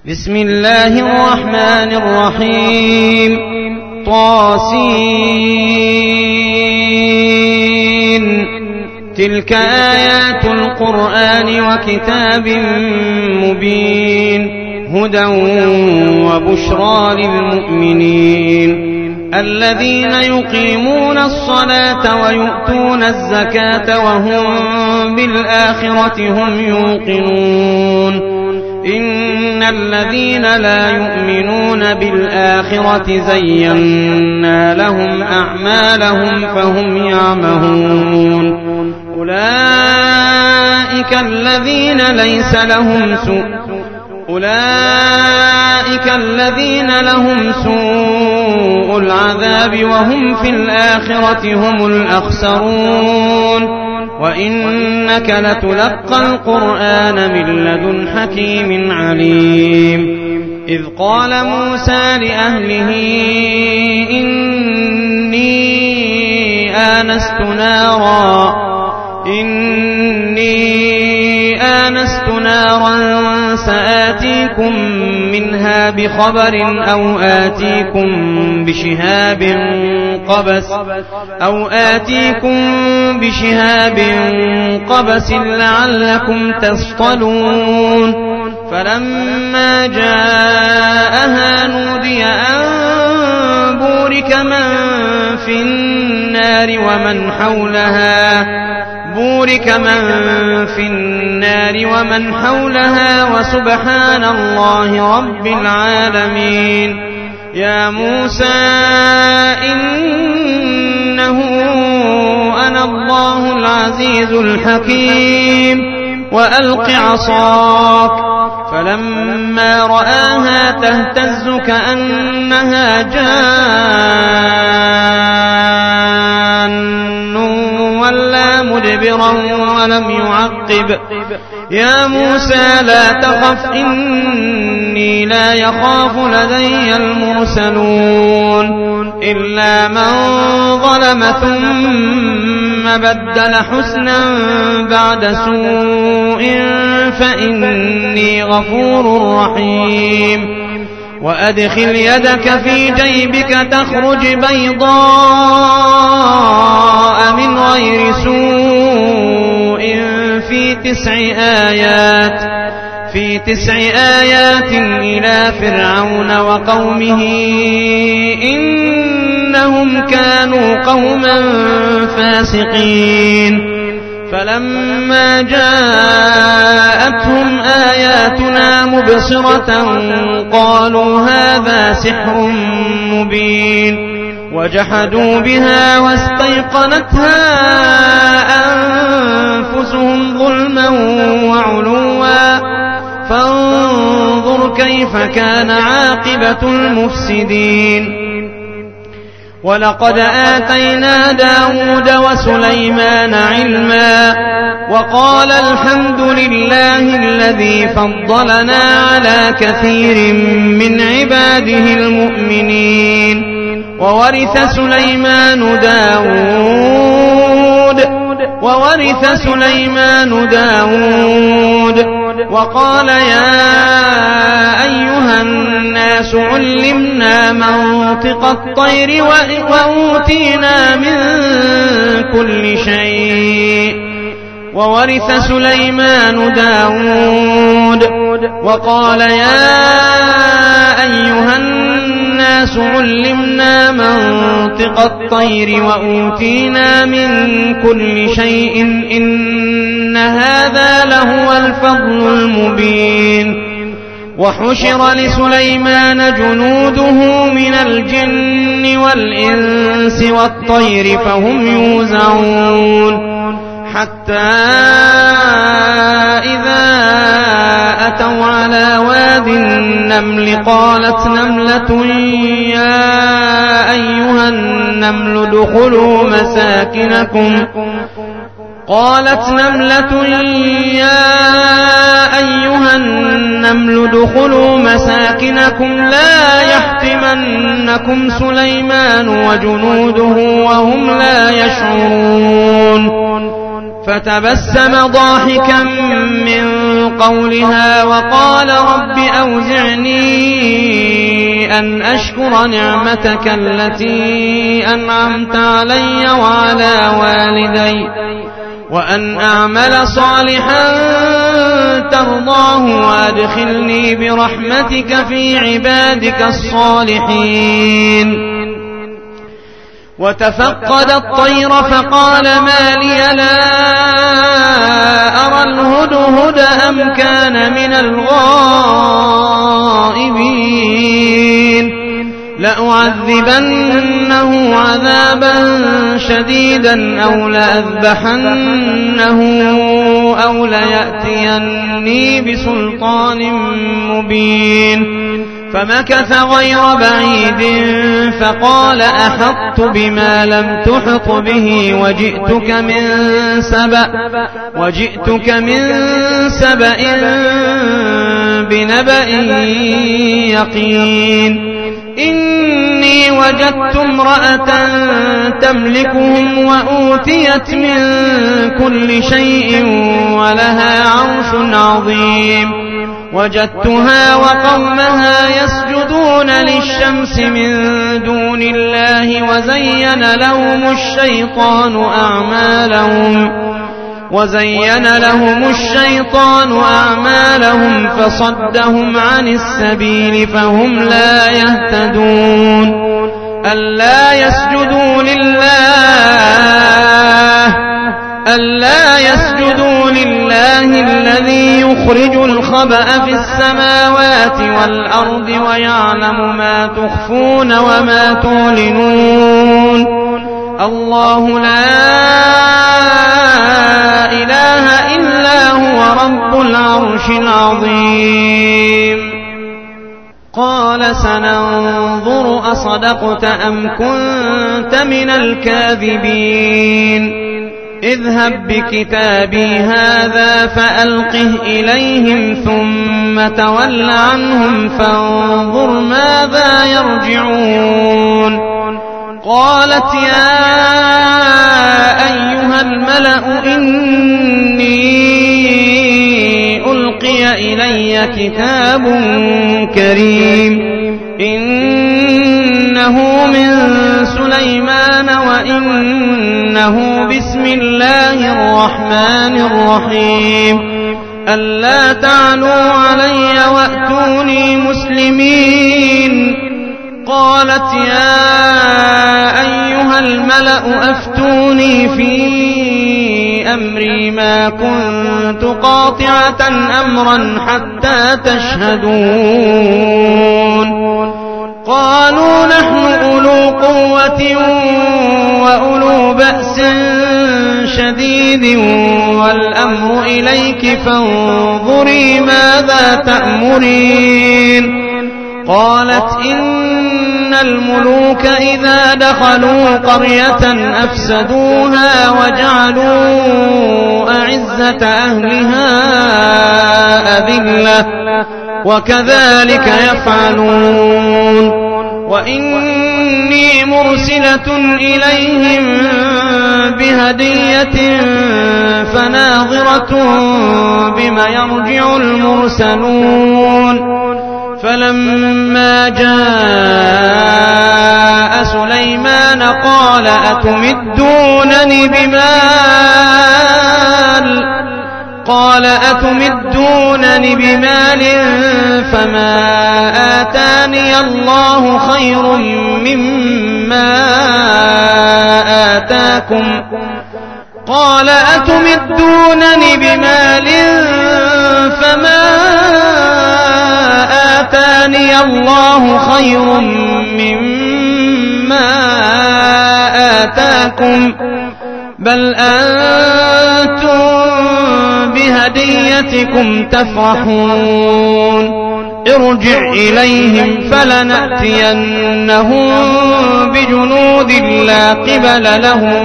بسم الله الرحمن الرحيم طاسين تلك آيات القرآن وكتاب مبين هدى وبشرى للمؤمنين الذين يقيمون الصلاة ويؤتون الزكاة وهم بالآخرة هم يوقنون إن الذين لا يؤمنون بالآخرة زينا لهم أعمالهم فهم يعمهون أولئك الذين لهم سوء العذاب وهم في الآخرة هم الأخسرون وإنك لتلقى القرآن من لدن حكيم عليم إذ قال موسى لأهله إني آنست نارا سآتيكم منها بخبر أو آتيكم بشهاب قبس لعلكم تصطلون فلما جاءها نودي أن بورك من في النار ومن حولها وسبحان الله رب العالمين يا موسى إنه أنا الله العزيز الحكيم وألق عصاك فلما رآها تهتز كأنها جان ولا مدبرا ولم يعقب يا موسى لا تخف إني لا يخاف لدي المرسلون إلا من ظلم ثم بدل حسنا بعد سوء فإني غفور رحيم وأدخل يدك في جيبك تخرج بيضاء من غير سوء في 9 آيات إلى فرعون وقومه إنهم كانوا قوما فاسقين فلما جاءتهم آياتنا مبصرة قالوا هذا سحر مبين وجحدوا بها واستيقنتها أنفسهم ظلما وعلوا فانظر كيف كان عاقبة المفسدين ولقد آتينا داود وسليمان علما وقال الحمد لله الذي فضلنا على كثير من عباده المؤمنين وورث سليمان داود وقال يا أيها الناس علمنا منطق الطير وأوتينا من كل شيء وورث سليمان داود وقال يا أيها الناس علمنا منطق الطير وأوتينا من كل شيء إن هذا لهو الفضل المبين وحشر لسليمان جنوده من الجن والإنس والطير فهم يوزعون حتى إذا أتوا على واد النمل قالت نملة يا أيها النمل ادخلوا مساكنكم لا يحطمنكم سليمان وجنوده وهم لا يشعرون فتبسم ضاحكا من قولها وقال رب أوزعني أن أشكر نعمتك التي أنعمت علي وعلى والدي وأن أعمل صالحا ترضاه وأدخلني برحمتك في عبادك الصالحين. وتفقد الطير فقال ما لي لا أرى الهدهد أم كان من الغائبين لأعذبنه عذابا شديدا أو لأذبحنه أو ليأتيني بسلطان مبين. فمكث غير بعيد فقال أحطت بما لم تحط به وجئتك من سبأ بنبأ يقين. إني وجدت امرأة تملكهم وأوتيت من كل شيء ولها عرش عظيم. وجدتها وقومها يسجدون للشمس من دون الله وزين لهم الشيطان أعمالهم فصدهم عن السبيل فهم لا يهتدون. ألا يسجدوا لله الذي يخرج الخبأ في السماوات والأرض ويعلم ما تخفون وما تعلنون. الله لا إله إلا هو رب العرش العظيم. قال سننظر أصدقت أم كنت من الكاذبين. اذهب بكتابي هذا فألقه إليهم ثم تول عنهم فانظر ماذا يرجعون. قالت يا أيها الملأ إني ألقي إلي كتاب كريم إنه من سليمان وإنه بسم الله الرحمن الرحيم. ألا تعلوا علي وأتوني مسلمين. قالت يا أيها الملأ أفتوني في أمري ما كنت قاطعة أمرا حتى تشهدون. قالوا نحن أولو قوة وأولو بأس شديد والأمر إليك فانظري ماذا تأمرين. قالت إن الملوك إذا دخلوا قرية أفسدوها وجعلوا أعزة أهلها أذلة وكذلك يفعلون. وإني مرسلة إليهم بهدية فناظرة بما يرجع المرسلون. فلما جاء سليمان قال أتمدونني بمال فما آتاني الله خير مما آتاكم. قال أتمدونني بمال فما آتاني الله خير مما آتاكم بل أنتم بهديتكم تفرحون. ارجع إليهم فلنأتينهم بجنود لا قبل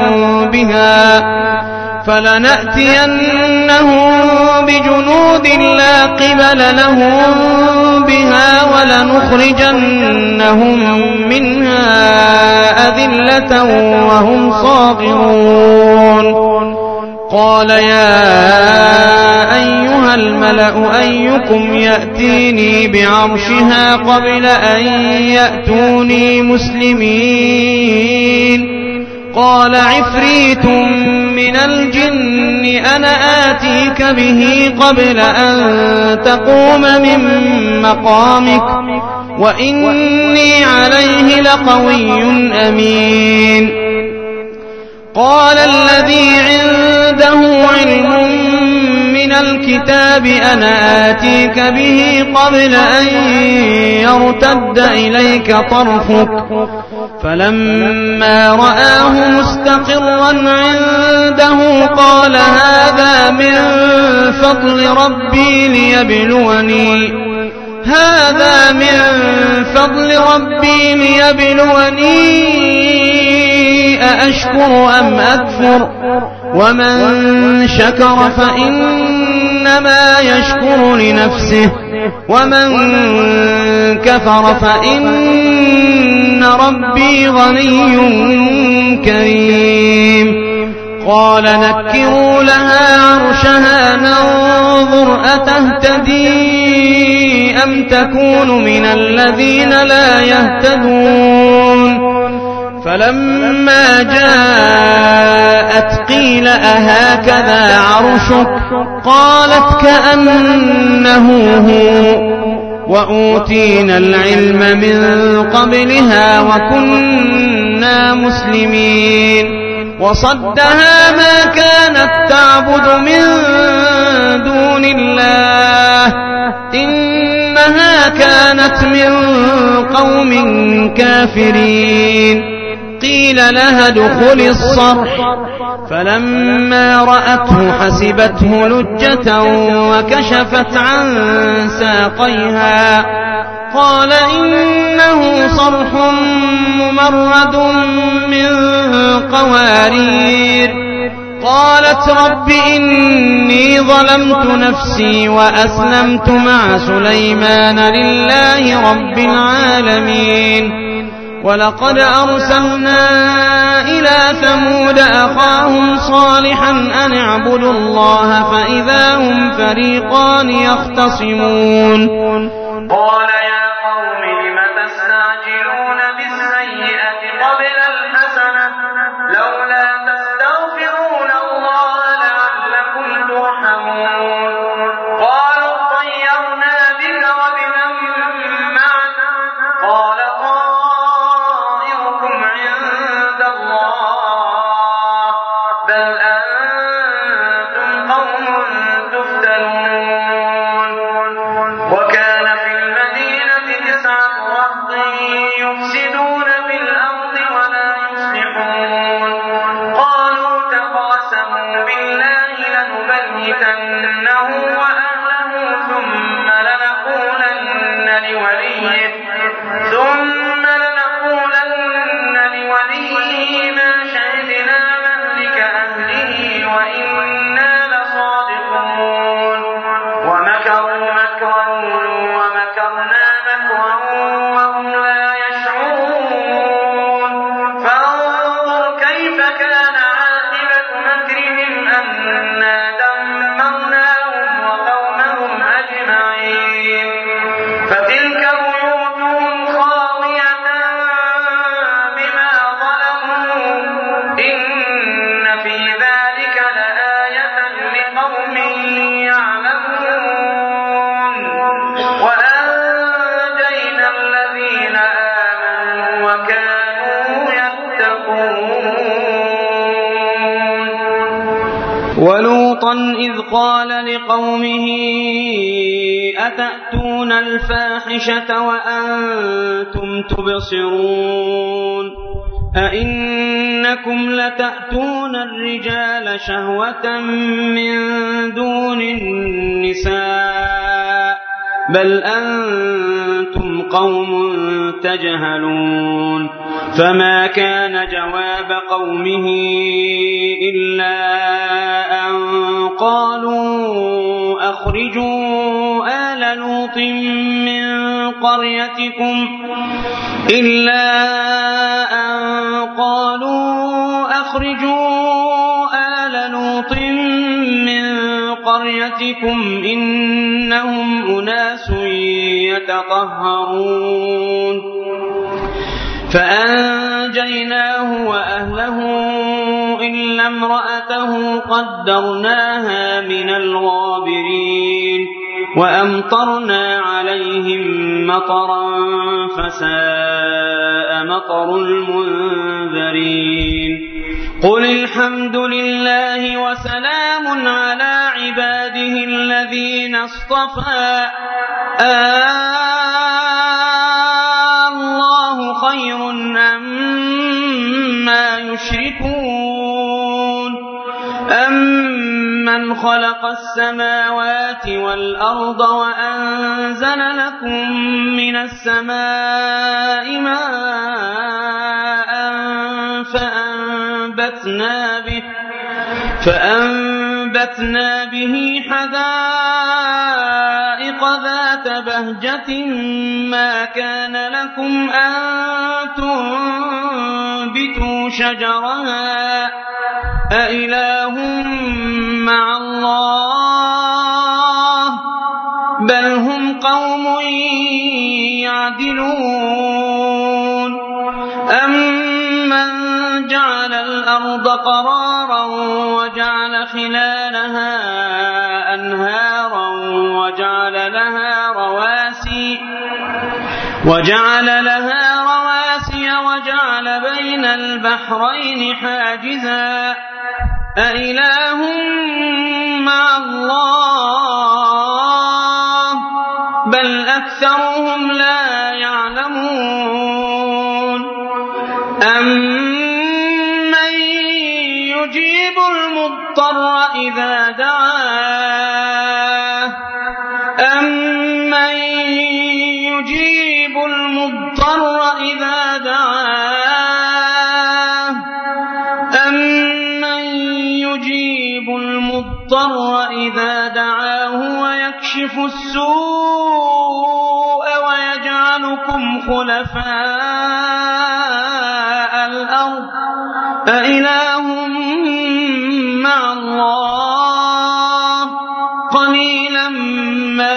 لهم بها ولنخرجنهم منها أذلة وهم صاغرون. قال يا أيها الملأ أيكم يأتيني بعرشها قبل أن يأتوني مسلمين قال عفريت من الجن أنا آتيك به قبل أن تقوم من مقامك وإني عليه لقوي أمين قال الذي عنده علم من الكتاب أنا آتيك به قبل أن يرتد إليك طرفك فلما رآه مستقرا عنده قال هذا من فضل ربي ليبلوني أأشكر أم أكفر ومن شكر فإنما يشكر لنفسه ومن كفر فإن ربي غني كريم قال نكروا لها عرشها ننظر أتهتدي أم تكون من الذين لا يهتدون فلما جاءت قيل أهكذا عرشك قالت كأنه هو وأوتينا العلم من قبلها وكنا مسلمين وصدها ما كانت تعبد من دون الله إنها كانت من قوم كافرين قيل لها ادخل الصرح فلما رأته حسبته لجة وكشفت عن ساقيها قال إنه صرح ممرد من قوارير قالت رب إني ظلمت نفسي وأسلمت مع سليمان لله رب العالمين ولقد أرسلنا إلى ثمود أخاهم صالحا أن اعبدوا الله فإذا هم فريقان يختصمون قال يا قوم لم تستعجلون بالسيئة قبل الحسنة لولا تستغفرون الله لعلكم ترحمون قالوا اطيرنا بك وبمن معك قال طائركم عند الله بل أنتم قوم تفتنون وكان في المدينة 9 رهط يفسدون في الأرض ولا يصلحون قالوا تقاسموا بالله لنبيتنه وأهله ثم لنقولن لوليه ما شهدنا مهلك أهله وإنا لصادقون ومكروا مكرا ومكرنا مكرا وهم لا يشعرون فانظر كيف كان عاقبة مكرهم أنا دمرناهم وقومهم أجمعين فتلك بيوتهم خاوية بما ظلموا إن في ذلك لآية لقوم يعلمون وأنجينا الذين آمنوا وكانوا يتقون ولوطا إذ قال لقومه أتأتون الفاحشة وأنتم تبصرون أئنكم لتأتون الرجال شهوة من دون النساء بل أنتم قوم تجهلون فما كان جواب قومه إلا أن قالوا أخرجوا آل لوط من قريتكم عليكم إنهم أناس يتطهرون فأنجيناه وأهله إلا امرأته قدرناها من الغابرين وأمطرنا عليهم مطرا فساء مطر المنذرين قل الحمد لله وسلام على عباده الذين اصطفى الله خير أما يشركون أمن خلق السماوات والأرض وأنزل لكم من السماء ماء فأنبتنا به حدائق ذات بهجة ما كان لكم أن تنبتوا شجرها أإله مع الله بل هم قوم يعدلون أمن جعل الأرض قرارا وجعل خلالها أنهارا وجعل لها رواسي وجعل بين البحرين حاجزا أإله مع الله بل أكثرهم لا يعلمون أمن يجيب المضطر إذا دعاه إذا دعاه ويكشف السوء ويجعلكم خلفاء الأرض أإله مع الله قليلا ما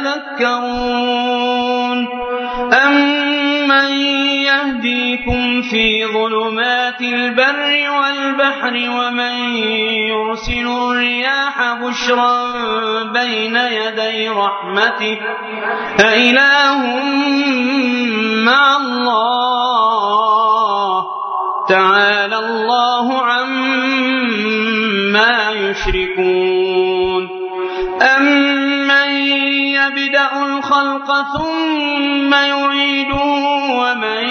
تذكرون أمن يهديكم في ظلمات البر والبحر ومن يرسل الرياح بشرا بين يدي رحمته أإله مع الله تعالى الله عما يشركون أمن يبدأ الخلق ثم يعيده ومن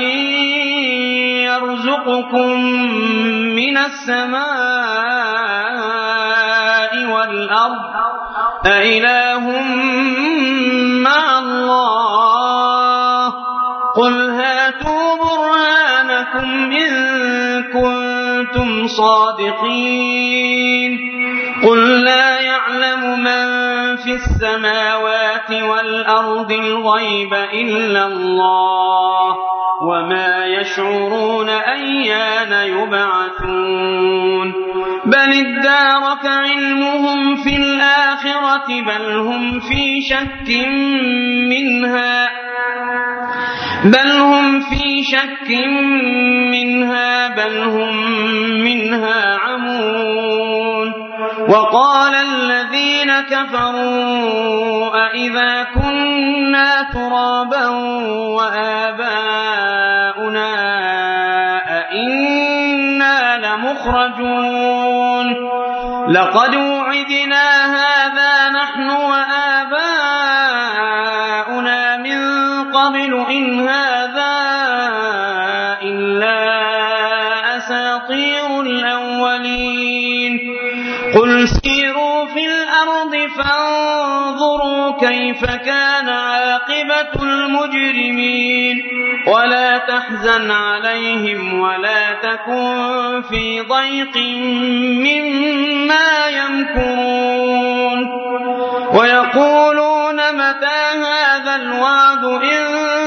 يرزقكم من السماء والأرض أإله مع الله قل هاتوا برهانكم إن كنتم صادقين قل لا يعلم من في السماوات والأرض الغيب إلا الله وما يشعرون أيان يبعثون بل ادارك علمهم في الآخرة بل هم في شك منها بل هم منها عمون وقال الذين كفروا أئذا كنا ترابا وآباؤنا أئنا لمخرجون لقد وعدنا هذا نحن وآباؤنا من قبل إن هذا إلا أساطير الأولين قل سيروا في الأرض فانظروا كيف كان عاقبة المجرمين ولا تحزن عليهم ولا تكن في ضيق مما يمكرون ويقولون متى هذا الوعد إن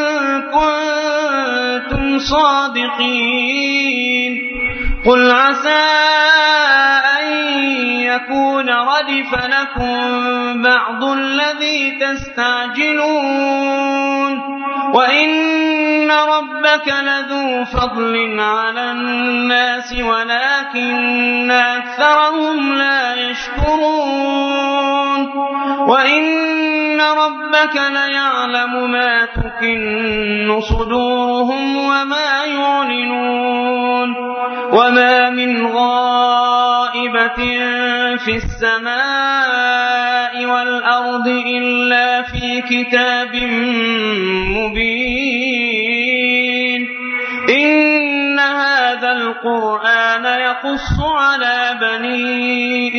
كنتم صادقين قل عسى أن يكون ردف لكم بعض الذي تستعجلون وإن ربك لذو فضل على الناس ولكن أكثرهم لا يشكرون وإن ربك ليعلم ما تكن صدورهم وما يعلنون وما من غائبة في السماء والأرض إلا في كتاب مبين إن هذا القرآن يقص على بني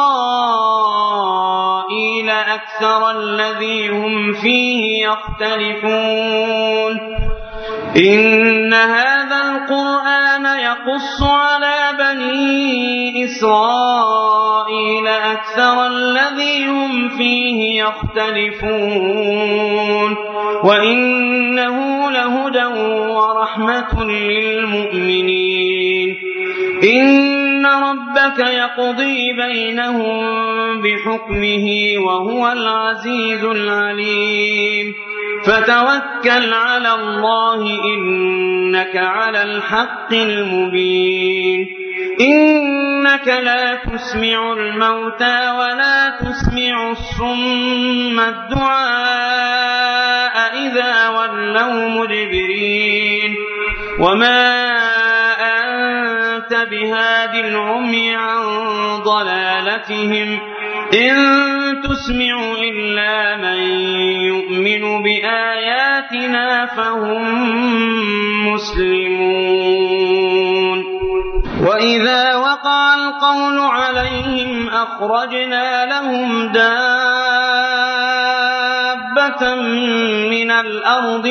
إسرائيل أكثر الذي هم فيه يختلفون إن هذا القرآن يقص على بني إسرائيل أكثر الذي هم فيه يختلفون وإنه لهدى ورحمة للمؤمنين إن ربك يقضي بينهم بحكمه وهو العزيز العليم فتوكل على الله إنك على الحق المبين إنك لا تسمع الموتى ولا تسمع الصم الدعاء إذا ولوا مدبرين وما أنت بهاد العمي عن ضلالتهم إن تسمع إلا من يؤمن بآياتنا فهم مسلمون وإذا وقع القول عليهم أخرجنا لهم دابة من الأرض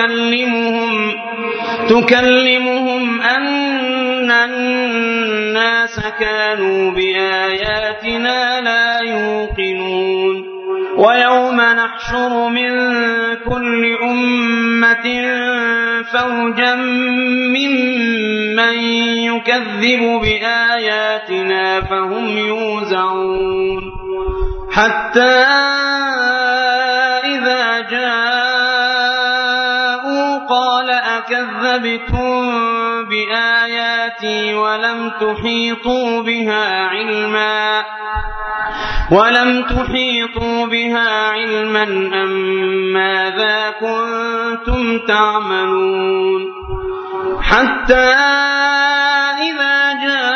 تكلمهم أن الناس كانوا بآياتنا لا يوقنون ويوم نحشر من كل أمة فوجا ممن يكذب بآياتنا فهم يوزعون حتى إذا جاءوا قال أكذبتم بآياتي ولم تحيطوا بها علما أم ماذا كنتم تعملون حتى إذا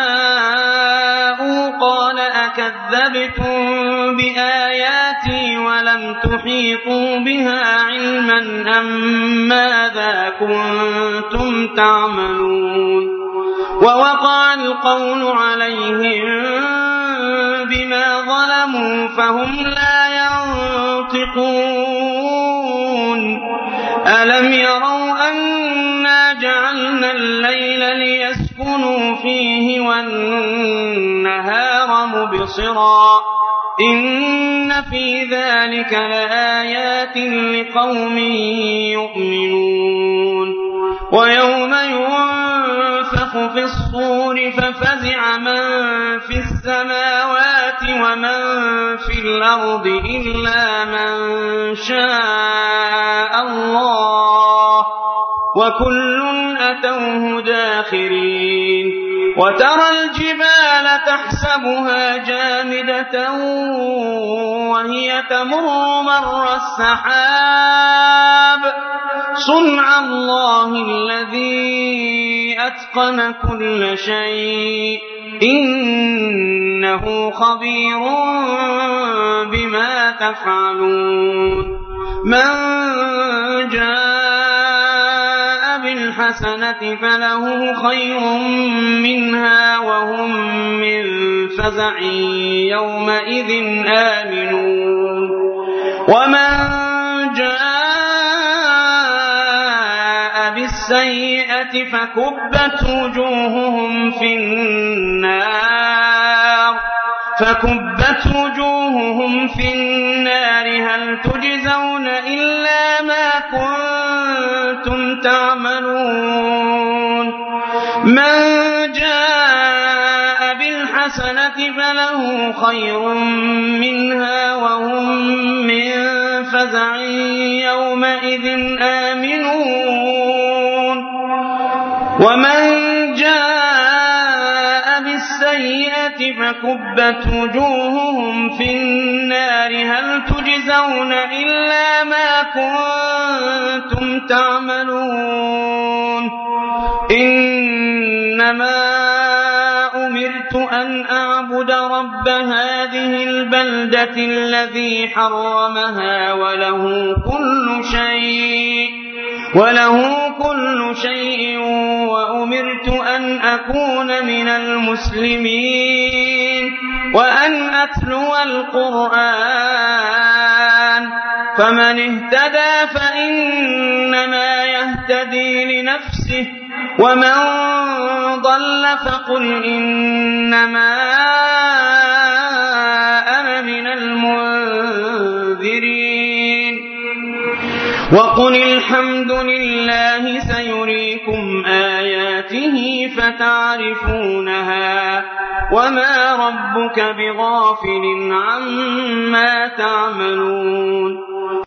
جاءوا قال أكذبتم بآياتي ولم تحيطوا بها علما أم ماذا كنتم تعملون ووقع القول عليهم بما ظلموا فهم لا ينطقون ألم يروا أنا جعلنا الليل ليسكنوا فيه والنهار مبصرا إن في ذلك لآيات لقوم يؤمنون ويوم ينفخ في الصور ففزع من في السماوات ومن في الأرض إلا من شاء الله وكل أتوه داخرين وترى الجبال تحسبها جامدة وهي تمر مر السحاب صنع الله الذي أتقن كل شيء إنه خبير بما تفعلون من جاء بالحسنة فله خير منها وهم من فزع يومئذ آمنون ومن جاء بالسيئة فكبت وجوههم في النار هل تجزون إلا ما كنتم تعملون من جاء بالحسنة الحسنة فله خير منها وهم من فزع يومئذ آمنون ومن جاء بالسيئة فكبت وجوههم في النار هل تجزون إلا ما كنتم تعملون إنما أمرت أن أعبد رب هذه البلدة الذي حرمها وله كل شيء وأمرت أن أكون من المسلمين وأن أتلو القرآن فمن اهتدى فإنما يهتدي لنفسه ومن ضل فقل إنما أنا من المنذرين وقل الحمد لله سيريكم آياته فتعرفونها وما ربك بغافل عما تعملون